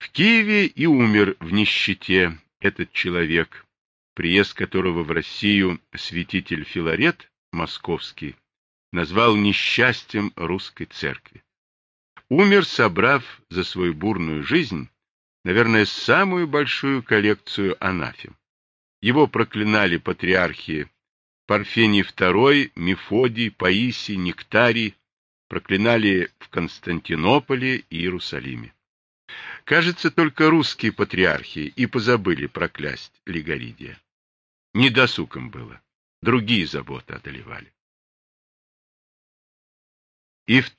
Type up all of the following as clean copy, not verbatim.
В Киеве и умер в нищете этот человек, приезд которого в Россию святитель Филарет Московский назвал несчастьем русской церкви. Умер, собрав за свою бурную жизнь, наверное, самую большую коллекцию анафем. Его проклинали патриархи Парфений II, Мефодий, Паисий, Нектарий, проклинали в Константинополе и Иерусалиме. Кажется, только русские патриархи и позабыли проклясть Лигоридия. Недосуг им было, другие заботы одолевали. И в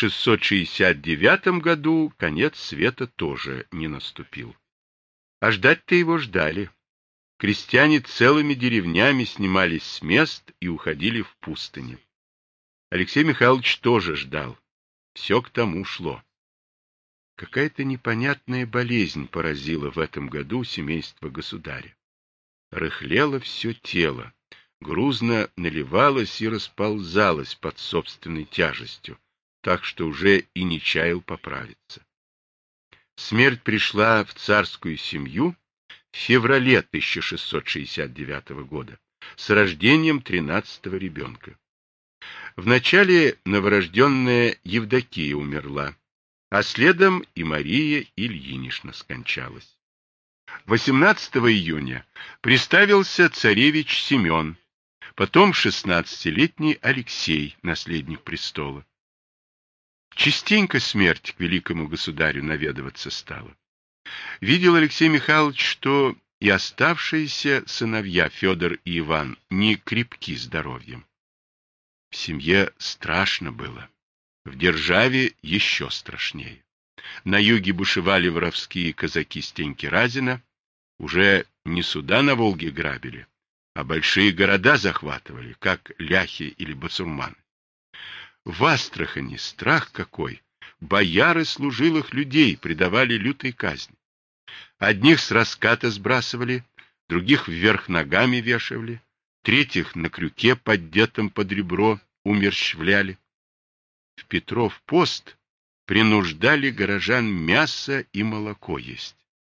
1669 году конец света тоже не наступил. А ждать-то его ждали. Крестьяне целыми деревнями снимались с мест и уходили в пустыни. Алексей Михайлович тоже ждал. Все к тому шло. Какая-то непонятная болезнь поразила в этом году семейство государя. Рыхлело все тело, грузно наливалось и расползалось под собственной тяжестью, так что уже и не чаял поправиться. Смерть пришла в царскую семью в феврале 1669 года с рождением 13-го ребенка. Вначале новорожденная Евдокия умерла, а следом и Мария Ильинична скончалась. 18 июня приставился царевич Семен, потом 16-летний Алексей, наследник престола. Частенько смерть к великому государю наведываться стала. Видел Алексей Михайлович, что и оставшиеся сыновья Федор и Иван не крепки здоровьем. В семье страшно было, в державе еще страшнее. На юге бушевали воровские казаки Стеньки Разина, уже не суда на Волге грабили, а большие города захватывали, как ляхи или басурманы. В Астрахани страх какой! Бояры служилых людей предавали лютой казни. Одних с раската сбрасывали, других вверх ногами вешали, третьих на крюке, поддетом под ребро, умерщвляли. В Петров пост принуждали горожан мясо и молоко есть.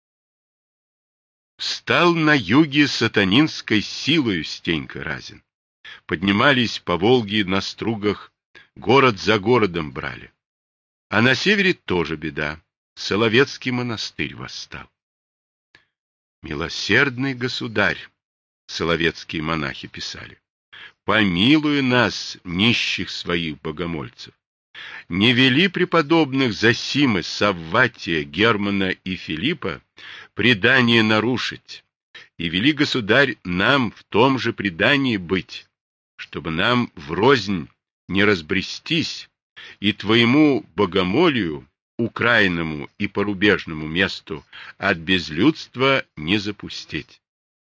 Встал на юге сатанинской силою Стенька Разин. Поднимались по Волге на стругах, город за городом брали. А на севере тоже беда. Соловецкий монастырь восстал. «Милосердный государь», — соловецкие монахи писали, — «помилуй нас, нищих своих богомольцев. Не вели преподобных Зосимы, Савватия, Германа и Филиппа предание нарушить, и вели, государь, нам в том же предании быть, чтобы нам врознь не разбрестись и твоему богомолию, украинному и порубежному месту, от безлюдства не запустить».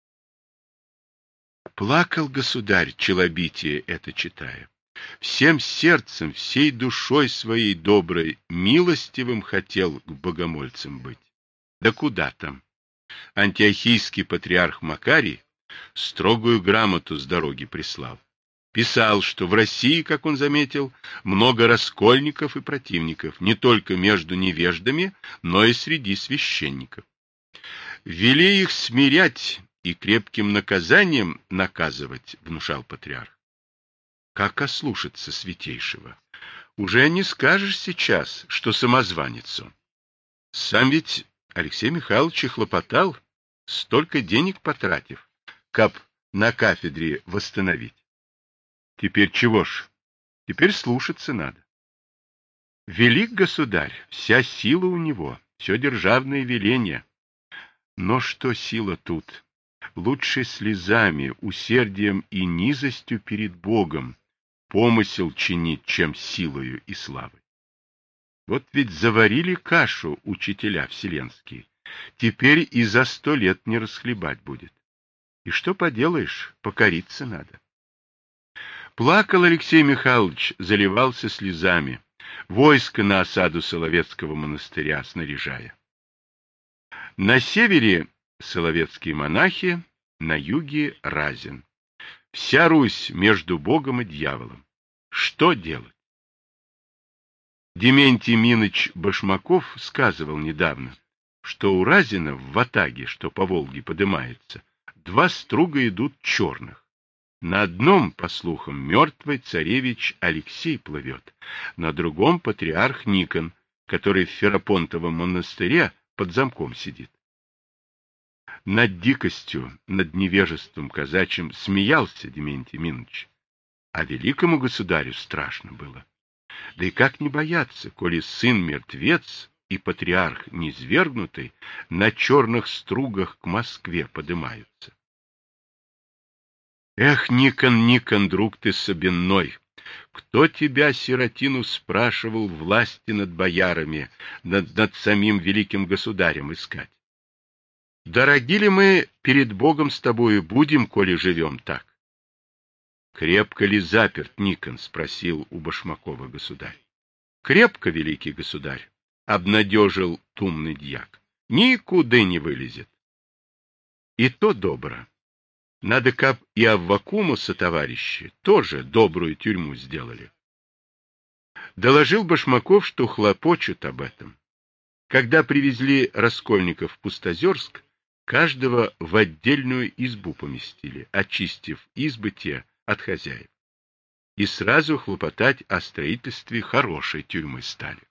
Плакал государь, челобитие это читая. Всем сердцем, всей душой своей доброй, милостивым хотел к богомольцам быть. Да куда там? Антиохийский патриарх Макарий строгую грамоту с дороги прислал. Писал, что в России, как он заметил, много раскольников и противников, не только между невеждами, но и среди священников. Вели их смирять и крепким наказанием наказывать, внушал патриарх. Как ослушаться святейшего? Уже не скажешь сейчас, что самозванец он. Сам ведь Алексей Михайлович хлопотал, столько денег потратив, каб на кафедре восстановить. Теперь чего ж? Теперь слушаться надо. Велик государь, вся сила у него, все державное веление. Но что сила тут? Лучше слезами, усердием и низостью перед Богом помысел чинить, чем силою и славой. Вот ведь заварили кашу учителя вселенские, теперь и за 100 лет не расхлебать будет. И что поделаешь, покориться надо. Плакал Алексей Михайлович, заливался слезами, войско на осаду Соловецкого монастыря снаряжая. На севере соловецкие монахи, на юге Разин. Вся Русь между Богом и дьяволом. Что делать? Дементий Миныч Башмаков сказывал недавно, что у Разина в ватаге, что по Волге подымается, 2 струга идут черных. На одном, по слухам, мертвый царевич Алексей плывет, на другом патриарх Никон, который в Ферапонтовом монастыре под замком сидит. Над дикостью, над невежеством казачьим смеялся Дементий Минович, а великому государю страшно было. Да и как не бояться, коли сын мертвец и патриарх низвергнутый на черных стругах к Москве подымаются? Эх, Никон, Никон, друг ты собенной, кто тебя, сиротину, спрашивал власти над боярами, над самим великим государем искать? Дороги ли мы перед Богом с тобою будем, коли живем так? Крепко ли заперт Никон? — спросил у Башмакова государь. Крепко, великий государь, — обнадежил тумный дьяк. Никуда не вылезет. И то добро. Надо, каб и Аввакуму сотоварищи тоже добрую тюрьму сделали. Доложил Башмаков, что хлопочут об этом. Когда привезли раскольников в Пустозерск, каждого в отдельную избу поместили, очистив избы те от хозяев. И сразу хлопотать о строительстве хорошей тюрьмы стали.